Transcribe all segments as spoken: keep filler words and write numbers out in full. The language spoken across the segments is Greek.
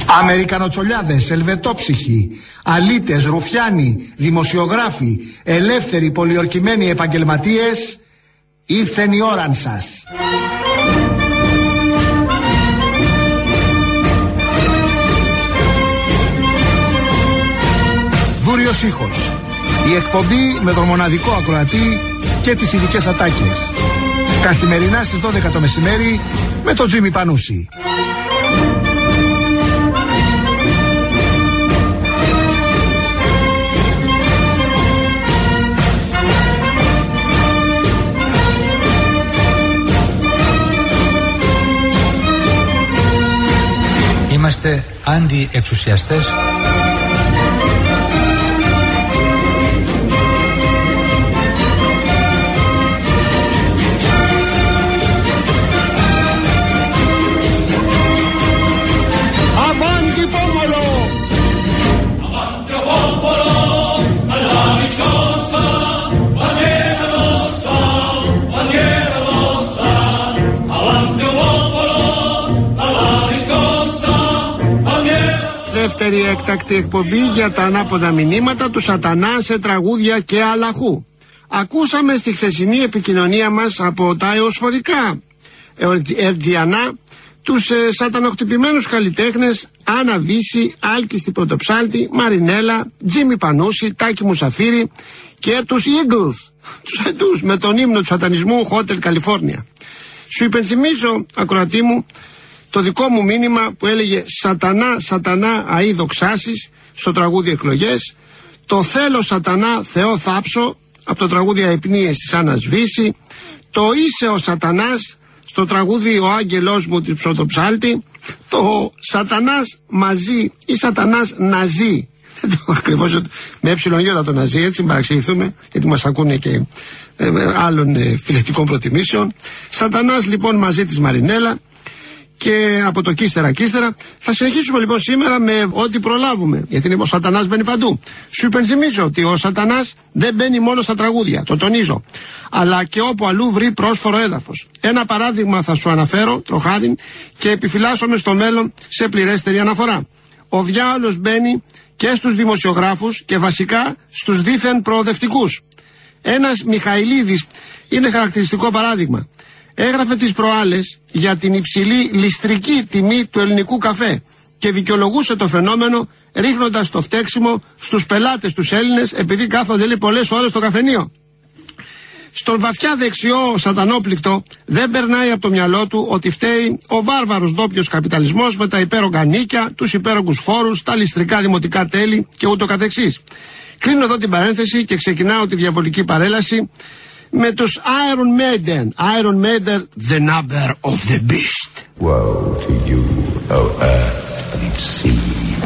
Αμερικανοτσολιάδες, ελβετόψυχοι, αλήτες, ρουφιάνοι, δημοσιογράφοι, ελεύθεροι, πολιορκημένοι επαγγελματίες, ήρθεν η ώραν σας. Δούριος ήχος. Η εκπομπή με τον μοναδικό ακροατή και τις ειδικές ατάκες. Καθημερινά στις δώδεκα το μεσημέρι με τον Τζίμι Πανούση. Είμαστε αντιεξουσιαστές. Δεύτερη έκτακτη εκπομπή για τα ανάποδα μηνύματα του σατανά σε τραγούδια και αλαχού. Ακούσαμε στη χθεσινή επικοινωνία μας από τα εωσφορικά Ερτζιανά τους ε, σατανοχτυπημένους καλλιτέχνες Άννα Βύση, Άλκη στην Πρωτοψάλτη, Μαρινέλα, Τζίμι Πανούση, Τάκη Μουσαφίρη και τους Eagles, τους αετούς με τον ύμνο του σατανισμού Hotel California. Σου υπενθυμίζω, ακροατή μου, το δικό μου μήνυμα που έλεγε «Σατανά, σατανά, αεί δοξάσεις» στο τραγούδι «Εκλογές», το «Θέλω σατανά, Θεό θάψω» από το τραγούδι «Αϊπνίες» της Άννας Βύση, το «Είσαι ο σατανάς» στο τραγούδι «Ο άγγελός μου» της Πρωτοψάλτη, το «Σατανάς μαζί» ή «Σατανάς ναζί». Ακριβώς με εψιλονιώτα το ναζί, έτσι μην παραξηγηθούμε, γιατί μας ακούνε και ε, άλλων ε, φιλετικών προτιμήσεων. «Σατανάς» λοιπόν μαζί της Μαρινέλα. Και από το κύστερα κύστερα θα συνεχίσουμε λοιπόν σήμερα με ό,τι προλάβουμε, γιατί ο σατανάς μπαίνει παντού. Σου υπενθυμίζω ότι ο σατανάς δεν μπαίνει μόνο στα τραγούδια, το τονίζω, αλλά και όπου αλλού βρει πρόσφορο έδαφος. Ένα παράδειγμα θα σου αναφέρω, τροχάδιν, και επιφυλάσσομαι στο μέλλον σε πληρέστερη αναφορά. Ο διάολος μπαίνει και στους δημοσιογράφους και βασικά στους δίθεν προοδευτικούς. Ένας Μιχαηλίδης είναι χαρακτηριστικό παράδειγμα. Έγραφε τις προάλλες για την υψηλή ληστρική τιμή του ελληνικού καφέ και δικαιολογούσε το φαινόμενο ρίχνοντας το φταίξιμο στους πελάτες τους Έλληνες επειδή κάθονται λέει πολλές ώρες στο καφενείο. Στον βαθιά δεξιό σατανόπληκτο δεν περνάει από το μυαλό του ότι φταίει ο βάρβαρος ντόπιος καπιταλισμός με τα υπέρογκα νίκια, τους υπέρογκους φόρους, τα ληστρικά δημοτικά τέλη και ούτω καθεξής. Κλείνω εδώ την παρένθεση και ξεκινάω τη διαβολική παρέλαση με τους Iron Maiden. Iron Maiden, The Number of the Beast. Woe to you, O earth and sea,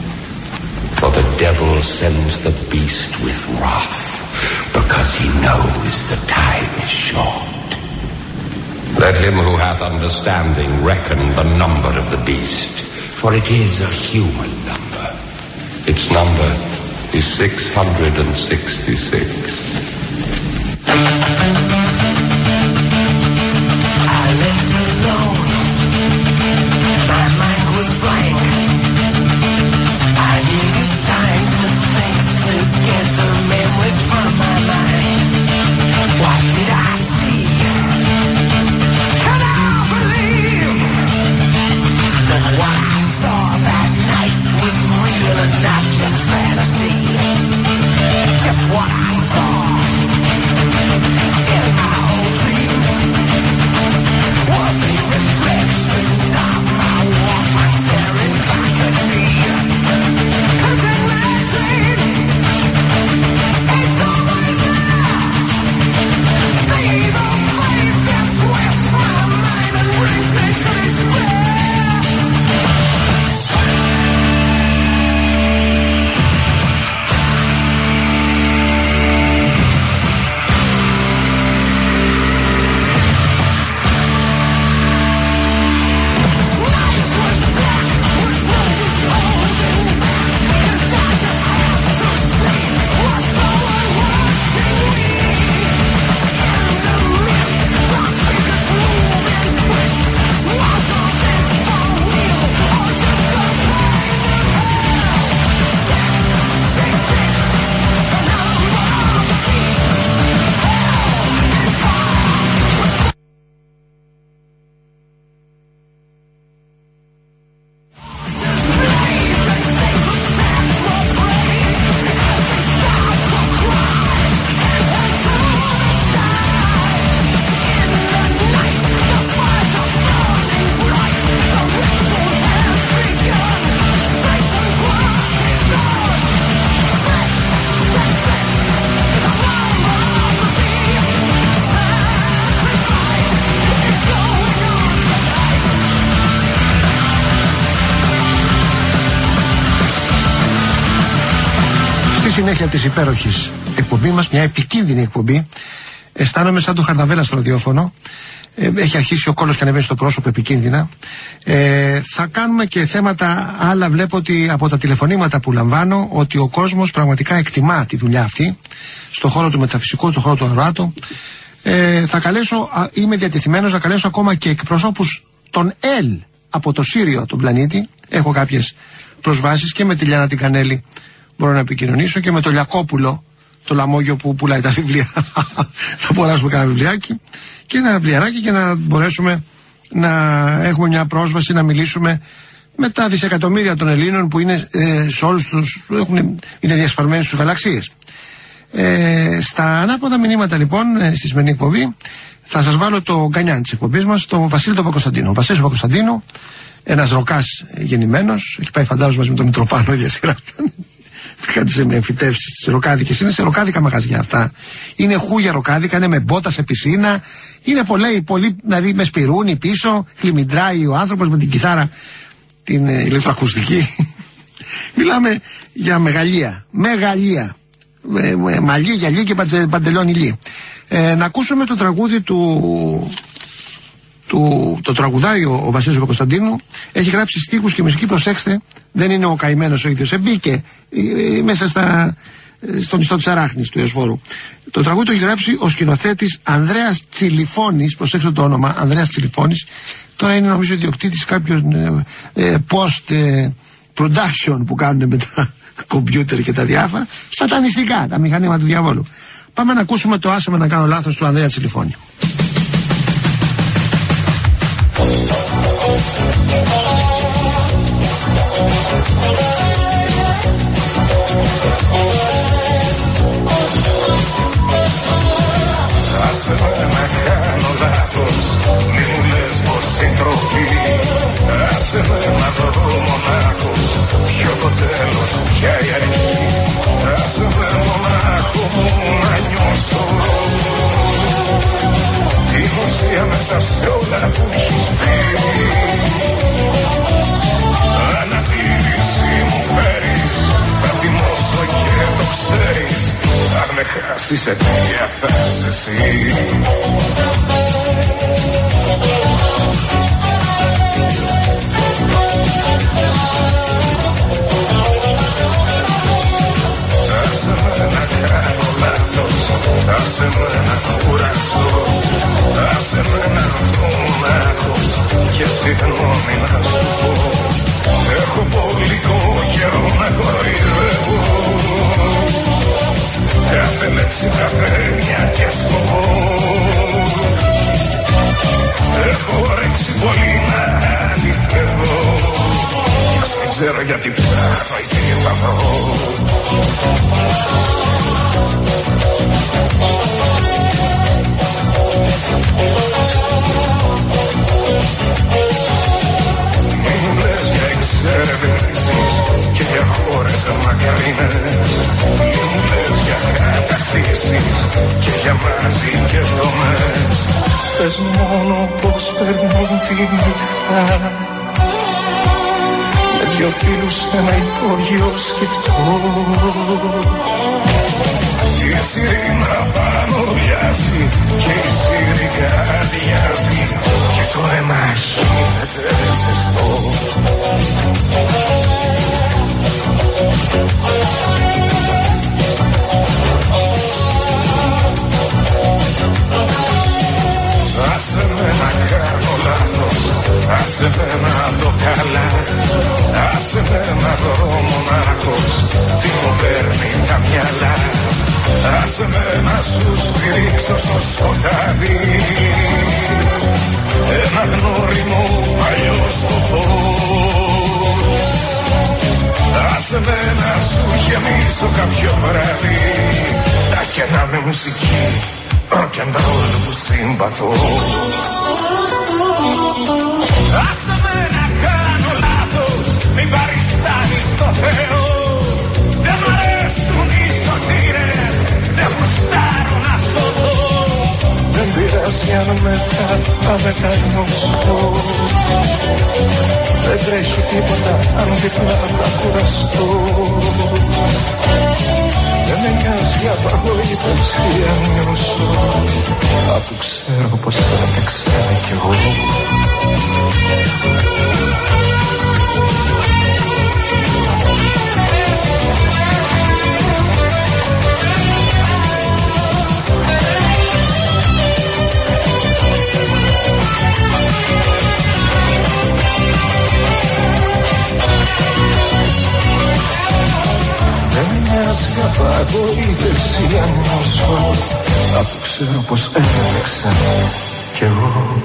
for the devil sends the beast with wrath, because he knows the time is short. Let him who hath understanding reckon the number of the beast, for it is a human number. Its number is six hundred sixty-six. I lived alone. My mind was blank. I needed time to think, to get the memories from my mind. What did I see? Can I believe that what I saw that night was real and not just fantasy? Just what I saw. Στη συνέχεια της υπέροχης εκπομπή μας, μια επικίνδυνη εκπομπή, αισθάνομαι σαν το Χαρδαβέλα στο ραδιόφωνο. Ε, έχει αρχίσει ο κόλλος και ανεβαίνει στο πρόσωπο επικίνδυνα. Ε, θα κάνουμε και θέματα άλλα. Βλέπω ότι από τα τηλεφωνήματα που λαμβάνω ότι ο κόσμος πραγματικά εκτιμά τη δουλειά αυτή στο χώρο του μεταφυσικού, στο χώρο του αρωάτου. Ε, θα καλέσω, α, είμαι διατεθειμένος να καλέσω ακόμα και εκπροσώπους των ΕΛ από το Σύριο τον πλανήτη. Έχω κάποιες προσβάσεις και με τη Λιάννα την Κανέλη μπορώ να επικοινωνήσω και με το Λιακόπουλο, το λαμόγιο που πουλάει τα βιβλία. Θα μπορέσουμε κανένα βιβλιάκι και ένα βιβλιαράκι και να μπορέσουμε να έχουμε μια πρόσβαση να μιλήσουμε με τα δισεκατομμύρια των Ελλήνων που είναι ε, σε όλους τους, έχουν, είναι διασπαρμένοι στους γαλαξίες. Ε, στα ανάποδα μηνύματα λοιπόν, ε, στη σημερινή εκπομπή, θα σας βάλω το γκανιάν της εκπομπής μας, τον Βασίλη τον Παπακοσταντίνο. Ο Βασίλης τον Παπακοσταντίνο, ένας ροκάς γεννημένος, έχει πάει φαντάζομαι μαζί με τον Μητροπάνο, ίδια σειρά ήταν. Κάτσε με εμφυτεύσεις στις ροκάδικες. Είναι σε ροκάδικα μαγαζιά αυτά. Είναι χούγια ροκάδικα, είναι με μπότα σε πισίνα. Είναι πολύ, πολύ, δηλαδή με σπιρούνι πίσω, χλιμιντράει ο άνθρωπος με την κιθάρα, την ε, ηλεκτροακουστική. Μιλάμε για μεγαλεία. Μεγαλεία. Ε, ε, μαλλί, γυαλί και παντζε, παντελόνι λί. Ε, να ακούσουμε το τραγούδι του. Του, το τραγουδάει ο, ο Βασίλης Παπακοσταντίνου. Έχει γράψει στίχους και μουσική, προσέξτε, δεν είναι ο καημένος ο ίδιος. Εμπήκε ε, ε, μέσα στα, ε, στον ιστό της Αράχνης του Ιωσφόρου. Το τραγούδι το έχει γράψει ο σκηνοθέτης Ανδρέας Τσιλιφώνης. Προσέξτε το όνομα, Ανδρέας Τσιλιφώνης. Τώρα είναι νομίζω ιδιοκτήτης κάποιων ε, ε, post ε, production που κάνουν με τα κομπιούτερ και τα διάφορα. Σατανιστικά, τα μηχανήματα του διαβόλου. Πάμε να ακούσουμε το άσε με να κάνω λάθος του Ανδρέα Τσιλιφώνη. Άσε με να κάνω λάθος, μη μου λες πως είναι τροφή. Άσε με να βρω μονάχος, ποιο το τέλος, ποια η αρχή. Άσε με μονάχο μου να νιώσω την ουσία μέσα σε όλα που έχεις πει. Αναπήρηση μου φέρεις, θα θυμώσω και το ξέρεις. Αν με χάσεις αιτία θα είσαι εσύ. Άσε με να κάνω λάθος, άσε με να κουράσω. Άσε με να βρω μονάχος και συγγνώμη να σου πω. Έχω πολύ καιρό να κοροϊδεύω, κάθε λέξη, κάθε έννοια και σκοπό. Έχω όρεξη πολύ να αληθεύω, κι ας μην ξέρω γιατί ψάχνω ή τι θα βρω. Μη μου λες για εξερευνήσεις και για χώρες μακρινές. Μη μου λες για κατακτήσεις και για μαζικές δομές. Πες μόνο πως περνούν τη νύχτα με δυο φίλους σε ένα υπόγειο σκεφτό. Η σιρήνα πάνω ουρλιάζει και η σιρήκα αδειάζει και το αίμα γίνεται ζεστό. Άσε με να κάνω λάθος, άσε με να δω καλά. Άσε με να βρω μονάχος τι μου παίρνει τα μυαλά. Άσε με να σου στηρίξω στο σκοτάδι ένα γνώριμο παλιό σκοπό. Άσε με να σου γεμίσω κάποιο βράδυ τα κενά με μουσική, rock and roll που συμπαθώ. Άσε με να κάνω λάθος, μην παριστάνεις το Θεό. Δεν μ' αρέσουν οι σωτήρες, δεν γουστάρω να σωθώ. Δεν πειράζει αν μετά θα μετανιώσω. Δεν τρέχει τίποτα αν διπλά θα κουραστώ. νοιάζει απαγοήτευση αν νιώσω, αφού ξέρω πως έτρεξα κι εγώ. Για απαγοήτευση αν νιώσω, αφού ξέρω πως έτρεξα κι εγώ.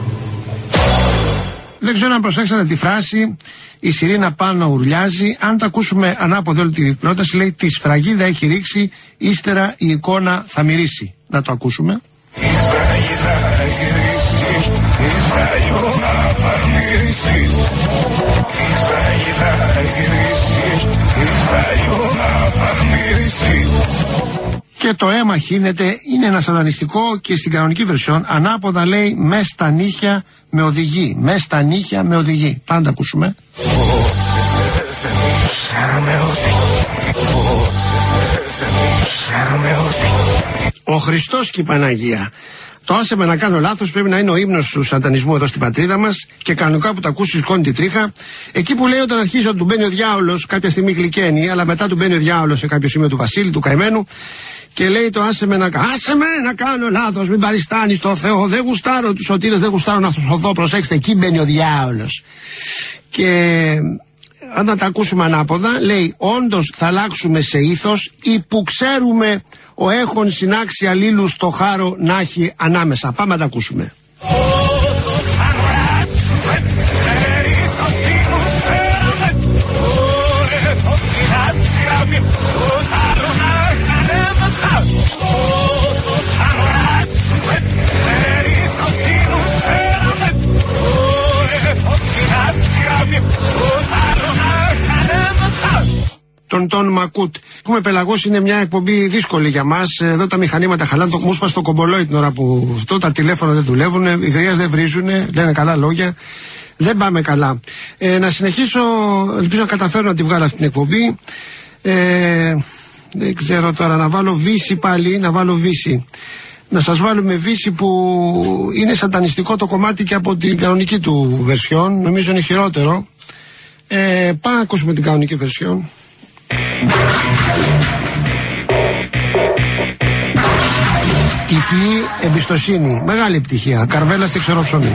Δεν ξέρω αν προσέξατε τη φράση «Η σιρήνα πάνω ουρλιάζει». Αν τα ακούσουμε ανάποδα όλη την πρόταση, λέει «Τη σφραγίδα έχει ρίξει, ύστερα η εικόνα θα μυρίσει». Να το ακούσουμε. Η σφραγίδα έχει ρίξει, η σφραγίδα θα μυρίσει. Η σφραγίδα έχει ρίξει, η σφραγίδα θα μυρίσει. Και το αίμα χύνεται, είναι ένα σατανιστικό και στην κανονική βερσιόν ανάποδα λέει «Με στα νύχια με οδηγεί». Με στα νύχια με οδηγεί. Πάντα ακούσουμε. Ο Χριστός και η Παναγία. Το άσε με να κάνω λάθος πρέπει να είναι ο ύμνος του σατανισμού εδώ στην πατρίδα μας και κανονικά που τα ακούσει σηκώνει τη τρίχα. Εκεί που λέει όταν αρχίζει ότι του μπαίνει ο διάολος, κάποια στιγμή γλυκαίνει, αλλά μετά του μπαίνει ο διάολος σε κάποιο σημείο του Βασίλη, του καημένου, και λέει το άσε με να, άσε με να κάνω λάθος, μην παριστάνεις το Θεό, δεν γουστάρω τους σωτήρες, δεν γουστάρω να σωθώ, προσέξτε, εκεί μπαίνει ο διάολος. Και αν τα ακούσουμε ανάποδα, λέει όντως θα αλλάξουμε σε ήθος ή που ξέρουμε ο έχων συνάξει αλλήλους το χάρο να έχει ανάμεσα. Πάμε να τα ακούσουμε. Τον Τον Μακούτ. Έχουμε πελαγώσει, είναι μια εκπομπή δύσκολη για μας. Εδώ τα μηχανήματα χαλάνε. Το μου σπάσει το κομπολόι την ώρα που αυτό, τα τηλέφωνα δεν δουλεύουν, οι γρίες δεν βρίζουν, λένε καλά λόγια. Δεν πάμε καλά. Ε, να συνεχίσω, ελπίζω να καταφέρω να τη βγάλω αυτή την εκπομπή. Ε, δεν ξέρω τώρα, να βάλω Βύση πάλι, να βάλω Βύση. Να σας βάλουμε Βύση που είναι σατανιστικό το κομμάτι και από την κανονική του βερσιόν. Νομίζω είναι χειρότερο. Ε, πάμε να ακούσουμε την κανονική βερσιόν. Τυφλή εμπιστοσύνη, μεγάλη επιτυχία, καρβέλα στη ξερόψωνη.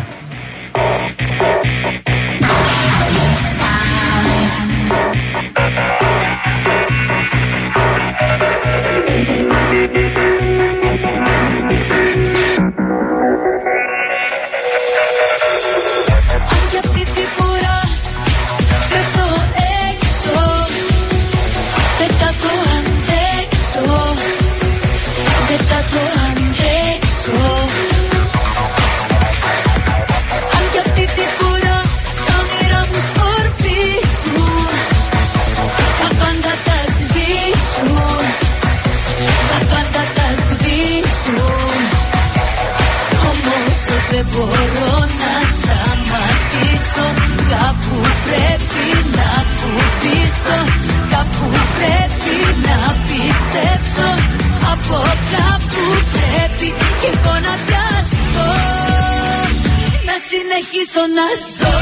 Δεν μπορώ να σταματήσω, κάπου πρέπει να κουμπίσω, κάπου πρέπει να πιστέψω, από κάπου πρέπει και εγώ να πιάσω, να συνεχίσω να ζω.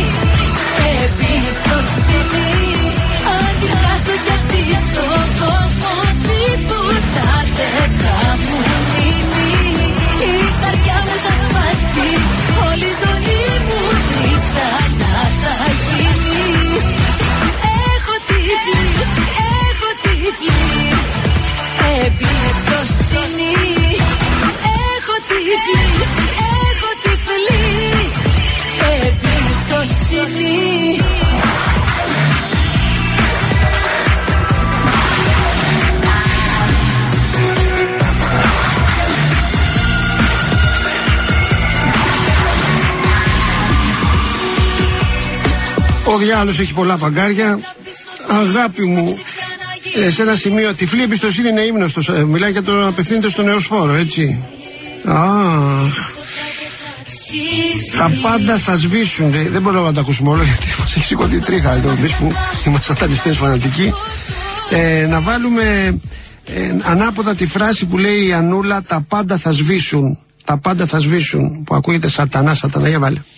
Αν τη χάσω κι ας ζήσω, Ο διάολος έχει πολλά παγκάρια. Αγάπη μου, ε, σε ένα σημείο τυφλή εμπιστοσύνη είναι ύμνος. Ε, μιλάει για το απευθύνεται στον Εωσφόρο, έτσι. Αχ. Τα πάντα θα σβήσουν. Ρε. Δεν μπορούμε να τα ακούσουμε όλα γιατί μας έχει σηκωθεί τρίχα εδώ. Εμείς που είμαστε σατανιστές φανατικοί. Ε, να βάλουμε ε, ανάποδα τη φράση που λέει η Ανούλα, τα πάντα θα σβήσουν. Τα πάντα θα σβήσουν. Που ακούγεται σατανά, σατανά. Για βάλε.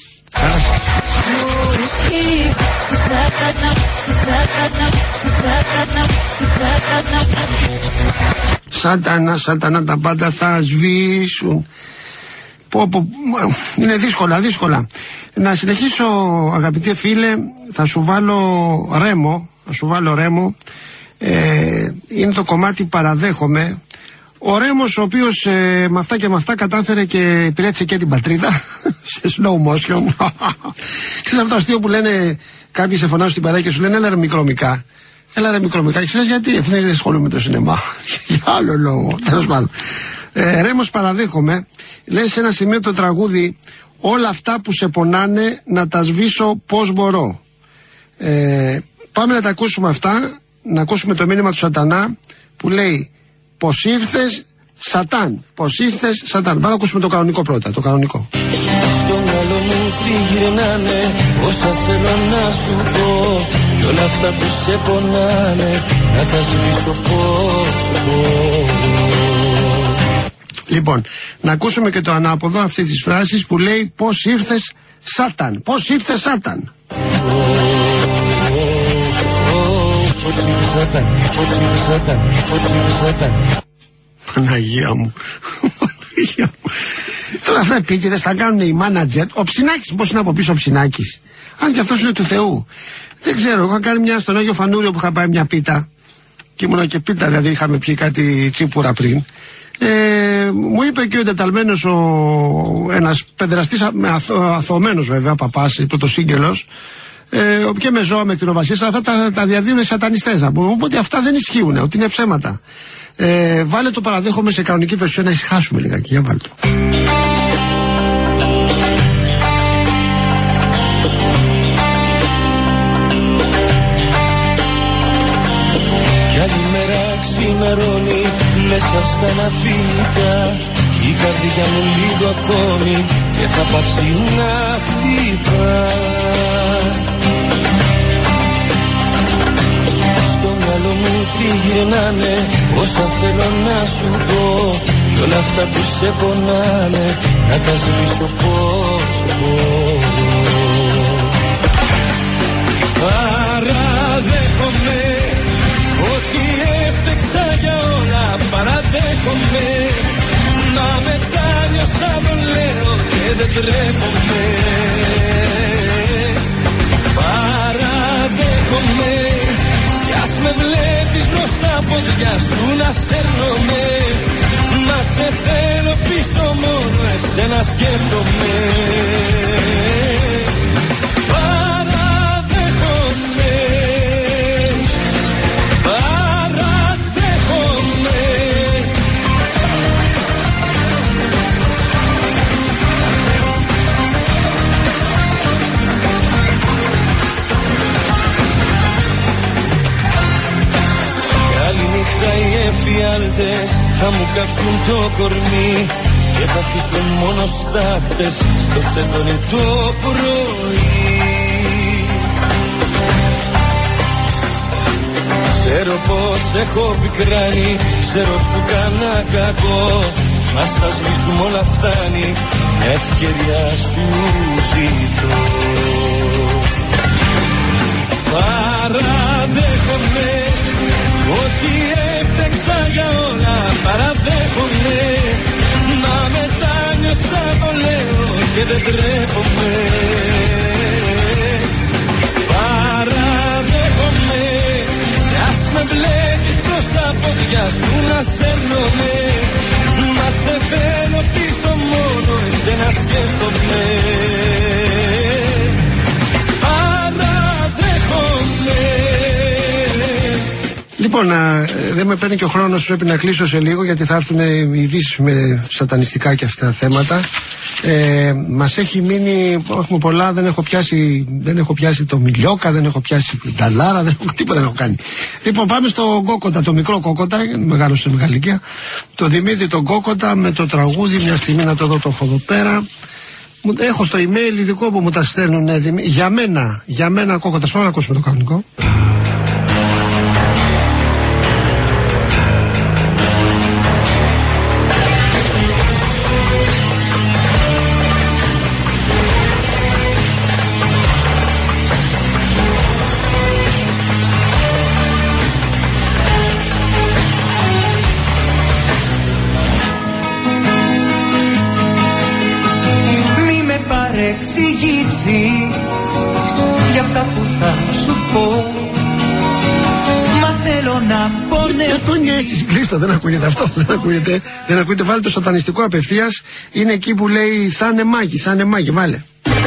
Σατανά, σατανά, τα πάντα θα σβήσουν. Πω, πω, είναι δύσκολα, δύσκολα. Να συνεχίσω, αγαπητέ φίλε, θα σου βάλω Ρέμο, θα σου βάλω Ρέμο. Ε, είναι το κομμάτι Παραδέχομαι. Ο Ρέμος, ο οποίος ε, με αυτά και με αυτά κατάφερε και υπηρέτησε και την πατρίδα σε slow motion. Ξέρεις αυτό αστείο που λένε κάποιοι σε φωνάζουν στην παρέα και σου λένε έλα ρε μικρομικά. Έλα ρε μικρομικά. Και ξέρεις γιατί, αφού δεν ασχολούμαι με το σινεμά. Για άλλο λόγο. Τέλος πάντων. Ε, Ρέμος Παραδέχομαι. Λέει σε ένα σημείο το τραγούδι, όλα αυτά που σε πονάνε να τα σβήσω πως μπορώ. Ε, πάμε να τα ακούσουμε αυτά, να ακούσουμε το μήνυμα του Σατανά που λέει πως ήρθες Σατάν, πως ήρθες Σατάν. Πάμε να ακούσουμε το κανονικό πρώτα, το κανονικό. Στο μυαλό μου τριγυρνάνε όσα θέλω να σου πω κι όλα αυτά που σε πονάνε να τα σβήσω πως μπορώ. Λοιπόν, να ακούσουμε και το ανάποδο αυτής της φράσης που λέει πως ήρθες Σάταν. Πως ήρθες Σάταν. Πως ήρθες Σάταν, πως ήρθες Σάταν, πως ήρθες Σάταν. Παναγία μου. Παναγία μου. Τώρα αυτά επίτηδες θα κάνουν οι μάνατζερ. Ο Ψινάκης, πώς είναι από πίσω ο Ψινάκης. Αν και αυτός είναι του Θεού. Δεν ξέρω, είχα κάνει μια στον Άγιο Φανούριο που είχα πάει μια πίτα. Και ήμουνα και πίτα, δηλαδή είχαμε πιει κάτι τσίπουρα πριν. Ε, μου είπε και ο εντεταλμένος ο, ένας παιδεραστής αθω, αθωωμένος βέβαια παπάς, πρωτοσύγγελος, ε, και με ζώα με κτηνοβασίες, αυτά τα, τα διαδίδουν οι σατανιστές να πούμε, οπότε αυτά δεν ισχύουν, ότι είναι ψέματα. Ε, βάλε το Παραδέχομαι σε κανονική βερσιόν να ησυχάσουμε λιγάκι, για βάλε το. Κι άλλη μέρα ξημερώνει μέσα στα αναφύλιτα η καρδιά μου λίγο ακόμη και θα πάψει να χτυπά. Στο μυαλό μου τριγυρνάνε όσα θέλω να σου πω κι όλα αυτά που σε πονάνε να τα σβήσω πως μπορώ. Παραδέχομαι ότι έφτεξα για όλα, παραδέχομαι. Μα μετά νιώσα το λέω και δεν τρέπομαι. Παραδέχομαι κι ας με βλέπεις μπροστά πόδια σου να σέρνομαι. Μα σε θέλω πίσω μόνο εσένα σκέφτομαι. Οι εφιάλτες θα μου κάψουν το κορμί και θα αφήσουν μόνο στάχτες στο σεντόνι το πρωί. Ξέρω πως έχω πικράνει, ξέρω σου κάνα κακό, μα στα σβήσουμε όλα φτάνει, μια ευκαιρία σου ζητώ. Παραδέχομαι ότι έφτεξα για όλα, παραδέχομαι. Μα μετά νιώσα το λέω και δεν τρέπομαι. Παραδέχομαι κι ας με βλέπεις προς τα πόδια σου να σέρνομαι. Μα σε θέλω πίσω μόνο εσένα σκέφτομαι. Παραδέχομαι. Λοιπόν, α, δεν με παίρνει και ο χρόνος, πρέπει να κλείσω σε λίγο γιατί θα έρθουν οι ειδήσεις με σατανιστικά και αυτά θέματα. Ε, μας έχει μείνει, έχουμε πολλά, δεν έχω πιάσει, δεν έχω πιάσει το Μιλιόκα, δεν έχω πιάσει Νταλάρα, δεν έχω, τίποτα δεν έχω κάνει. Λοιπόν, πάμε στο Κόκοτα, το μικρό Κόκοτα, μεγάλο σε μεγάλη ηλικία. Το Δημήτρη τον Κόκοτα με το τραγούδι, μια στιγμή να το δω το έχω εδώ πέρα. Έχω στο email ειδικό που μου τα στέλνουν για μένα, για μένα Κόκοτα. Πάμε να ακούσουμε το κανονικό. Για αυτά που θα σου πω. Μα θέλω να πονέσεις. Δεν πονέσεις, κλείστο, δεν ακούγεται αυτό. Δεν ακούγεται, δεν ακούγεται. Βάλε το σατανιστικό απευθείας. Είναι εκεί που λέει θα είναι μάγι, θα είναι μάγι. Βάλε.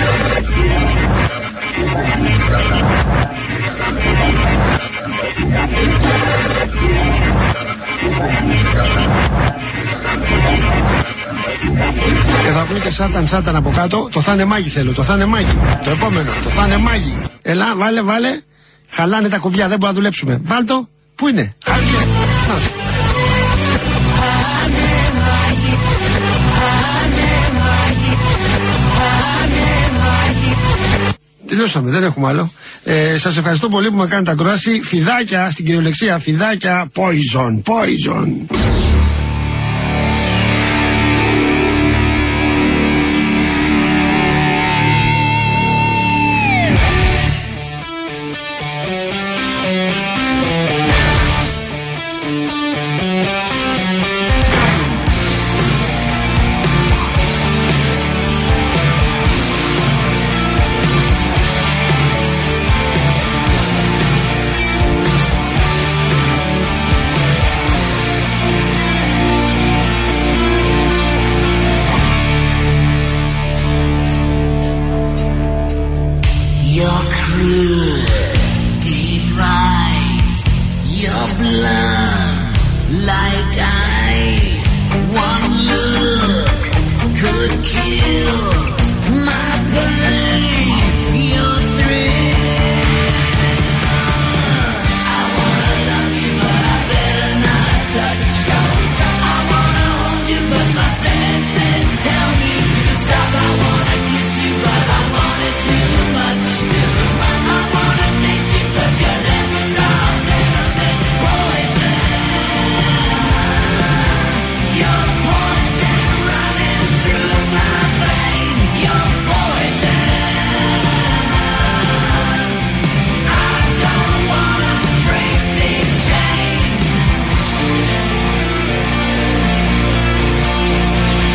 Και θα ακούνε και σάταν σάταν από κάτω. Το θα είναι μάγι θέλω, το θα είναι μάγι. Το επόμενο, το θα είναι μάγι. Ελά, βάλε, βάλε. Χαλάνε τα κουμπιά, δεν μπορούμε να δουλέψουμε. Βάλ το, πού είναι, χάλια. Τελειώσαμε, δεν έχουμε άλλο. Ε, σας ευχαριστώ πολύ που με κάνετε ακρόαση. Φιδάκια, στην κυριολεξία, φιδάκια, poison, poison.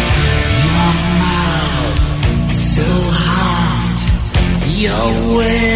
Your way